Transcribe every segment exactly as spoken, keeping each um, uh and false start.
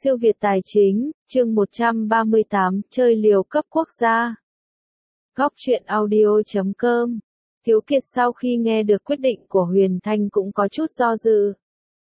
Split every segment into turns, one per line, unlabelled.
Siêu Việt Tài Chính, chương một trăm ba mươi tám, chơi liều cấp quốc gia. Góc truyện audio chấm com. Thiếu Kiệt sau khi nghe được quyết định của Huyền Thanh cũng có chút do dự.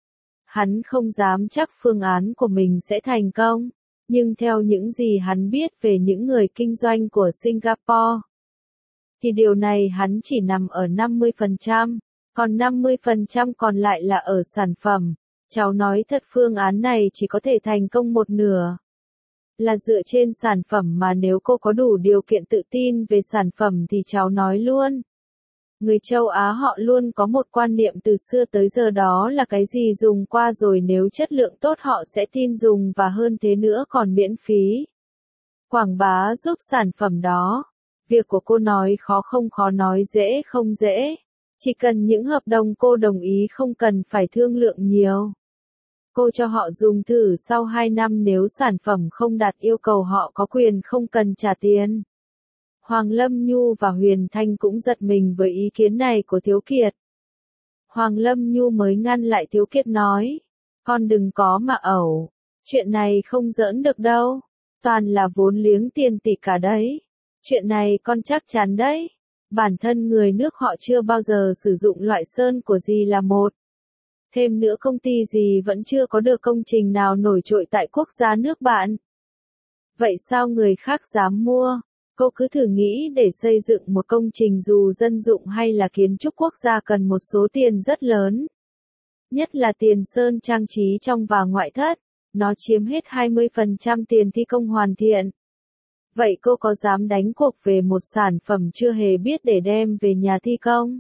Hắn không dám chắc phương án của mình sẽ thành công, nhưng theo những gì hắn biết về những người kinh doanh của Singapore, thì điều này hắn chỉ nằm ở năm mươi phần trăm, còn năm mươi phần trăm còn lại là ở sản phẩm. Cháu nói thật, phương án này chỉ có thể thành công một nửa. Là dựa trên sản phẩm, mà nếu cô có đủ điều kiện tự tin về sản phẩm thì cháu nói luôn. Người châu Á họ luôn có một quan niệm từ xưa tới giờ, đó là cái gì dùng qua rồi nếu chất lượng tốt họ sẽ tin dùng, và hơn thế nữa còn miễn phí quảng bá giúp sản phẩm đó. Việc của cô nói khó không khó, nói dễ không dễ. Chỉ cần những hợp đồng cô đồng ý, không cần phải thương lượng nhiều. Cô cho họ dùng thử, sau hai năm nếu sản phẩm không đạt yêu cầu họ có quyền không cần trả tiền. Hoàng Lâm Nhu và Huyền Thanh cũng giật mình với ý kiến này của Thiếu Kiệt. Hoàng Lâm Nhu mới ngăn lại Thiếu Kiệt nói, con đừng có mà ẩu, chuyện này không giỡn được đâu, toàn là vốn liếng tiền tỷ cả đấy. Chuyện này con chắc chắn đấy, bản thân người nước họ chưa bao giờ sử dụng loại sơn của gì là một. Thêm nữa công ty gì vẫn chưa có được công trình nào nổi trội tại quốc gia nước bạn. Vậy sao người khác dám mua? Cô cứ thử nghĩ, để xây dựng một công trình dù dân dụng hay là kiến trúc quốc gia cần một số tiền rất lớn. Nhất là tiền sơn trang trí trong và ngoại thất, nó chiếm hết hai mươi phần trăm tiền thi công hoàn thiện. Vậy cô có dám đánh cuộc về một sản phẩm chưa hề biết để đem về nhà thi công?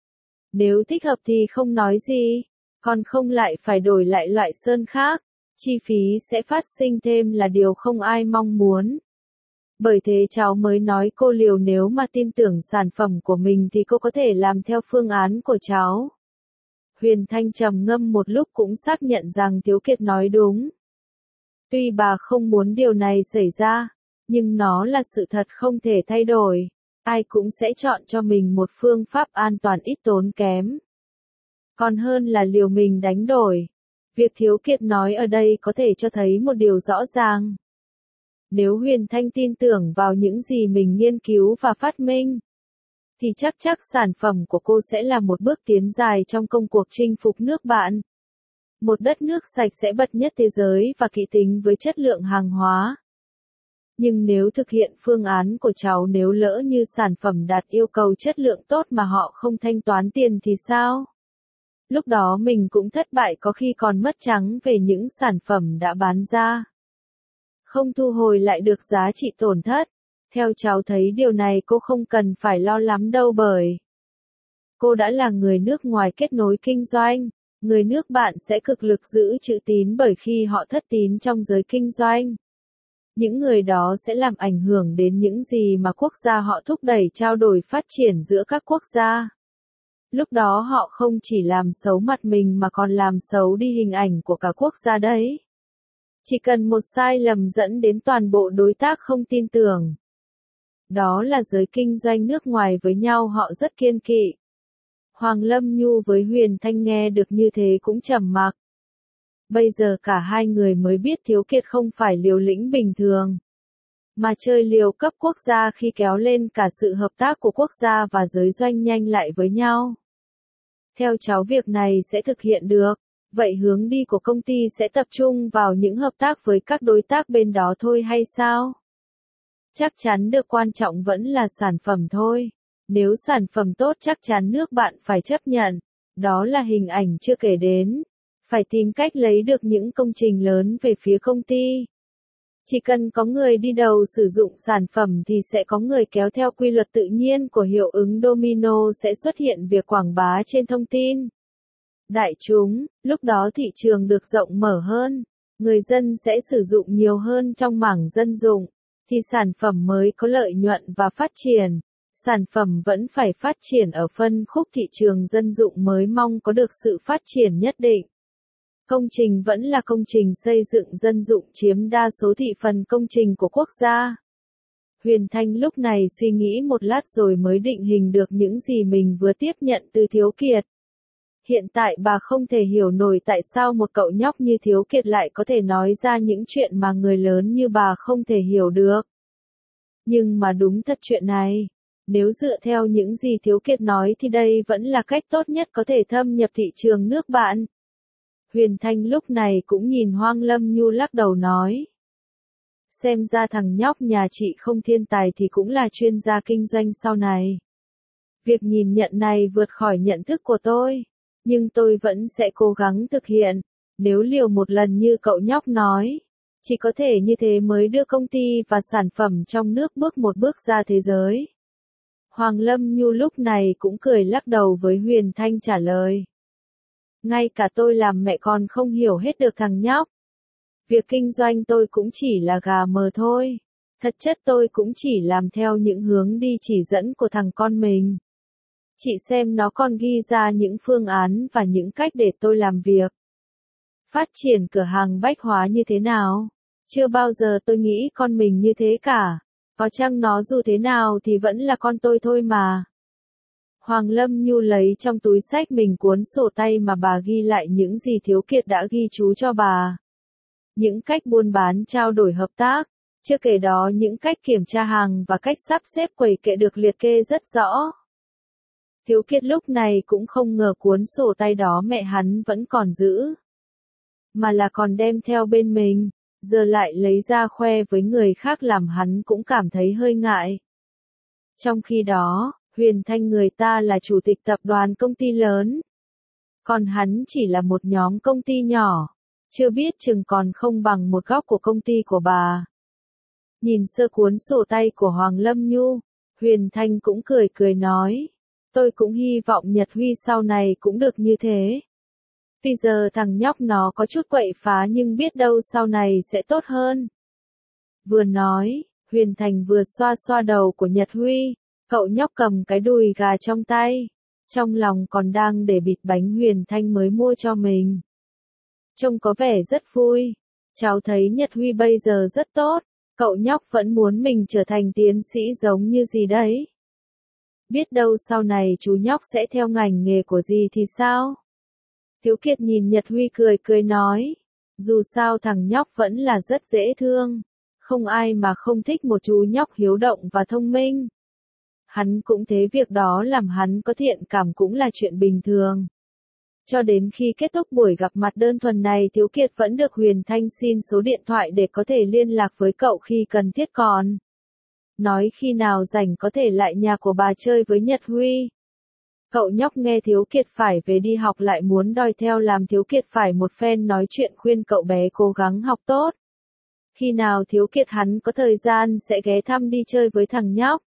Nếu thích hợp thì không nói gì, còn không lại phải đổi lại loại sơn khác, chi phí sẽ phát sinh thêm là điều không ai mong muốn. Bởi thế cháu mới nói cô liều, nếu mà tin tưởng sản phẩm của mình thì cô có thể làm theo phương án của cháu. Huyền Thanh trầm ngâm một lúc cũng xác nhận rằng Thiếu Kiệt nói đúng. Tuy bà không muốn điều này xảy ra, nhưng nó là sự thật không thể thay đổi. Ai cũng sẽ chọn cho mình một phương pháp an toàn ít tốn kém, còn hơn là liều mình đánh đổi. Việc Thiếu Kiệt nói ở đây có thể cho thấy một điều rõ ràng. Nếu Huyền Thanh tin tưởng vào những gì mình nghiên cứu và phát minh, thì chắc chắc sản phẩm của cô sẽ là một bước tiến dài trong công cuộc chinh phục nước bạn. Một đất nước sạch sẽ bậc nhất thế giới và kỹ tính với chất lượng hàng hóa. Nhưng nếu thực hiện phương án của cháu, nếu lỡ như sản phẩm đạt yêu cầu chất lượng tốt mà họ không thanh toán tiền thì sao? Lúc đó mình cũng thất bại, có khi còn mất trắng về những sản phẩm đã bán ra. Không thu hồi lại được giá trị tổn thất. Theo cháu thấy điều này cô không cần phải lo lắm đâu, bởi cô đã là người nước ngoài kết nối kinh doanh. Người nước bạn sẽ cực lực giữ chữ tín, bởi khi họ thất tín trong giới kinh doanh, những người đó sẽ làm ảnh hưởng đến những gì mà quốc gia họ thúc đẩy trao đổi phát triển giữa các quốc gia. Lúc đó họ không chỉ làm xấu mặt mình mà còn làm xấu đi hình ảnh của cả quốc gia đấy. Chỉ cần một sai lầm dẫn đến toàn bộ đối tác không tin tưởng. Đó là giới kinh doanh nước ngoài với nhau họ rất kiêng kỵ. Hoàng Lâm Nhu với Huyền Thanh nghe được như thế cũng trầm mặc. Bây giờ cả hai người mới biết Thiếu Kiệt không phải liều lĩnh bình thường, mà chơi liều cấp quốc gia khi kéo lên cả sự hợp tác của quốc gia và giới doanh nhanh lại với nhau. Theo cháu việc này sẽ thực hiện được, vậy hướng đi của công ty sẽ tập trung vào những hợp tác với các đối tác bên đó thôi hay sao? Chắc chắn được, quan trọng vẫn là sản phẩm thôi. Nếu sản phẩm tốt chắc chắn nước bạn phải chấp nhận, đó là hình ảnh chưa kể đến. Phải tìm cách lấy được những công trình lớn về phía công ty. Chỉ cần có người đi đầu sử dụng sản phẩm thì sẽ có người kéo theo, quy luật tự nhiên của hiệu ứng domino sẽ xuất hiện việc quảng bá trên thông tin đại chúng, lúc đó thị trường được rộng mở hơn, người dân sẽ sử dụng nhiều hơn trong mảng dân dụng, thì sản phẩm mới có lợi nhuận và phát triển. Sản phẩm vẫn phải phát triển ở phân khúc thị trường dân dụng mới mong có được sự phát triển nhất định. Công trình vẫn là công trình xây dựng dân dụng chiếm đa số thị phần công trình của quốc gia. Huyền Thanh lúc này suy nghĩ một lát rồi mới định hình được những gì mình vừa tiếp nhận từ Thiếu Kiệt. Hiện tại bà không thể hiểu nổi tại sao một cậu nhóc như Thiếu Kiệt lại có thể nói ra những chuyện mà người lớn như bà không thể hiểu được. Nhưng mà đúng thật chuyện này, nếu dựa theo những gì Thiếu Kiệt nói thì đây vẫn là cách tốt nhất có thể thâm nhập thị trường nước bạn. Huyền Thanh lúc này cũng nhìn Hoang Lâm Nhu lắc đầu nói. Xem ra thằng nhóc nhà chị không thiên tài thì cũng là chuyên gia kinh doanh sau này. Việc nhìn nhận này vượt khỏi nhận thức của tôi, nhưng tôi vẫn sẽ cố gắng thực hiện, nếu liều một lần như cậu nhóc nói. Chỉ có thể như thế mới đưa công ty và sản phẩm trong nước bước một bước ra thế giới. Hoàng Lâm Nhu lúc này cũng cười lắc đầu với Huyền Thanh trả lời. Ngay cả tôi làm mẹ còn không hiểu hết được thằng nhóc. Việc kinh doanh tôi cũng chỉ là gà mờ thôi. Thật chất tôi cũng chỉ làm theo những hướng đi chỉ dẫn của thằng con mình. Chị xem nó còn ghi ra những phương án và những cách để tôi làm việc. Phát triển cửa hàng bách hóa như thế nào? Chưa bao giờ tôi nghĩ con mình như thế cả. Có chăng nó dù thế nào thì vẫn là con tôi thôi mà. Hoàng Lâm Nhu lấy trong túi xách mình cuốn sổ tay mà bà ghi lại những gì Thiếu Kiệt đã ghi chú cho bà. Những cách buôn bán trao đổi hợp tác, chưa kể đó những cách kiểm tra hàng và cách sắp xếp quầy kệ được liệt kê rất rõ. Thiếu Kiệt lúc này cũng không ngờ cuốn sổ tay đó mẹ hắn vẫn còn giữ. Mà là còn đem theo bên mình, giờ lại lấy ra khoe với người khác làm hắn cũng cảm thấy hơi ngại. Trong khi đó, Huyền Thanh người ta là chủ tịch tập đoàn công ty lớn. Còn hắn chỉ là một nhóm công ty nhỏ, chưa biết chừng còn không bằng một góc của công ty của bà. Nhìn sơ cuốn sổ tay của Hoàng Lâm Nhu, Huyền Thanh cũng cười cười nói. Tôi cũng hy vọng Nhật Huy sau này cũng được như thế. Bây giờ thằng nhóc nó có chút quậy phá nhưng biết đâu sau này sẽ tốt hơn. Vừa nói, Huyền Thành vừa xoa xoa đầu của Nhật Huy, cậu nhóc cầm cái đùi gà trong tay, trong lòng còn đang để bịt bánh Huyền Thanh mới mua cho mình. Trông có vẻ rất vui, cháu thấy Nhật Huy bây giờ rất tốt, cậu nhóc vẫn muốn mình trở thành tiến sĩ giống như gì đấy. Biết đâu sau này chú nhóc sẽ theo ngành nghề của gì thì sao? Thiếu Kiệt nhìn Nhật Huy cười cười nói, dù sao thằng nhóc vẫn là rất dễ thương, không ai mà không thích một chú nhóc hiếu động và thông minh. Hắn cũng thấy việc đó làm hắn có thiện cảm cũng là chuyện bình thường. Cho đến khi kết thúc buổi gặp mặt đơn thuần này Thiếu Kiệt vẫn được Huyền Thanh xin số điện thoại để có thể liên lạc với cậu khi cần thiết còn. Nói khi nào rảnh có thể lại nhà của bà chơi với Nhật Huy. Cậu nhóc nghe Thiếu Kiệt phải về đi học lại muốn đòi theo làm Thiếu Kiệt phải một phen nói chuyện khuyên cậu bé cố gắng học tốt. Khi nào Thiếu Kiệt hắn có thời gian sẽ ghé thăm đi chơi với thằng nhóc.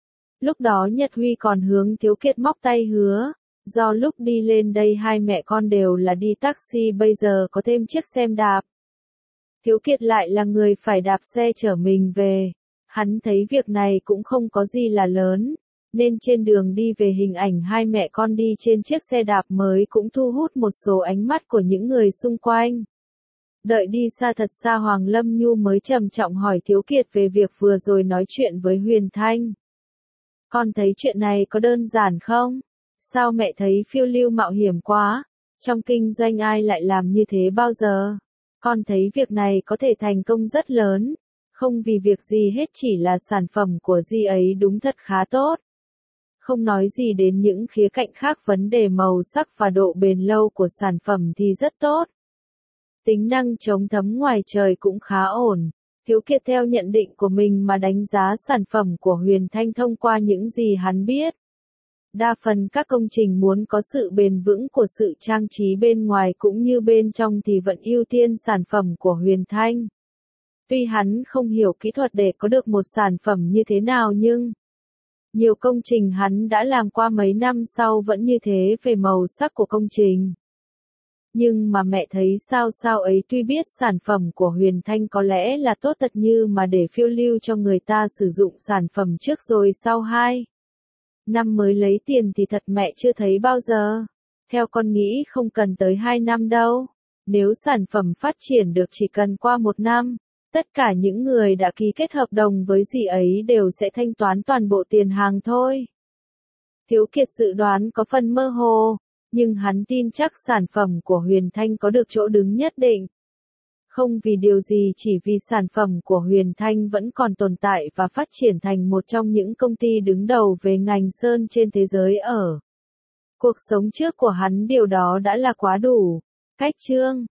Lúc đó Nhật Huy còn hướng Thiếu Kiệt móc tay hứa, do lúc đi lên đây hai mẹ con đều là đi taxi bây giờ có thêm chiếc xe đạp. Thiếu Kiệt lại là người phải đạp xe chở mình về, hắn thấy việc này cũng không có gì là lớn, nên trên đường đi về hình ảnh hai mẹ con đi trên chiếc xe đạp mới cũng thu hút một số ánh mắt của những người xung quanh. Đợi đi xa thật xa Hoàng Lâm Nhu mới trầm trọng hỏi Thiếu Kiệt về việc vừa rồi nói chuyện với Huyền Thanh. Con thấy chuyện này có đơn giản không? Sao mẹ thấy phiêu lưu mạo hiểm quá? Trong kinh doanh ai lại làm như thế bao giờ? Con thấy việc này có thể thành công rất lớn. Không vì việc gì hết chỉ là sản phẩm của dì ấy đúng thật khá tốt. Không nói gì đến những khía cạnh khác vấn đề màu sắc và độ bền lâu của sản phẩm thì rất tốt. Tính năng chống thấm ngoài trời cũng khá ổn. Thiếu Kiệt theo nhận định của mình mà đánh giá sản phẩm của Huyền Thanh thông qua những gì hắn biết. Đa phần các công trình muốn có sự bền vững của sự trang trí bên ngoài cũng như bên trong thì vẫn ưu tiên sản phẩm của Huyền Thanh. Tuy hắn không hiểu kỹ thuật để có được một sản phẩm như thế nào nhưng nhiều công trình hắn đã làm qua mấy năm sau vẫn như thế về màu sắc của công trình. Nhưng mà mẹ thấy sao sao ấy tuy biết sản phẩm của Huyền Thanh có lẽ là tốt thật như mà để phiêu lưu cho người ta sử dụng sản phẩm trước rồi sau hai năm mới lấy tiền thì thật mẹ chưa thấy bao giờ. Theo con nghĩ không cần tới hai năm đâu. Nếu sản phẩm phát triển được chỉ cần qua một năm, tất cả những người đã ký kết hợp đồng với dì ấy đều sẽ thanh toán toàn bộ tiền hàng thôi. Thiếu Kiệt dự đoán có phần mơ hồ, Nhưng hắn tin chắc sản phẩm của Huyền Thanh có được chỗ đứng nhất định. Không vì điều gì, chỉ vì sản phẩm của Huyền Thanh vẫn còn tồn tại và phát triển thành một trong những công ty đứng đầu về ngành sơn trên thế giới ở cuộc sống trước của hắn, điều đó đã là quá đủ. Cách chương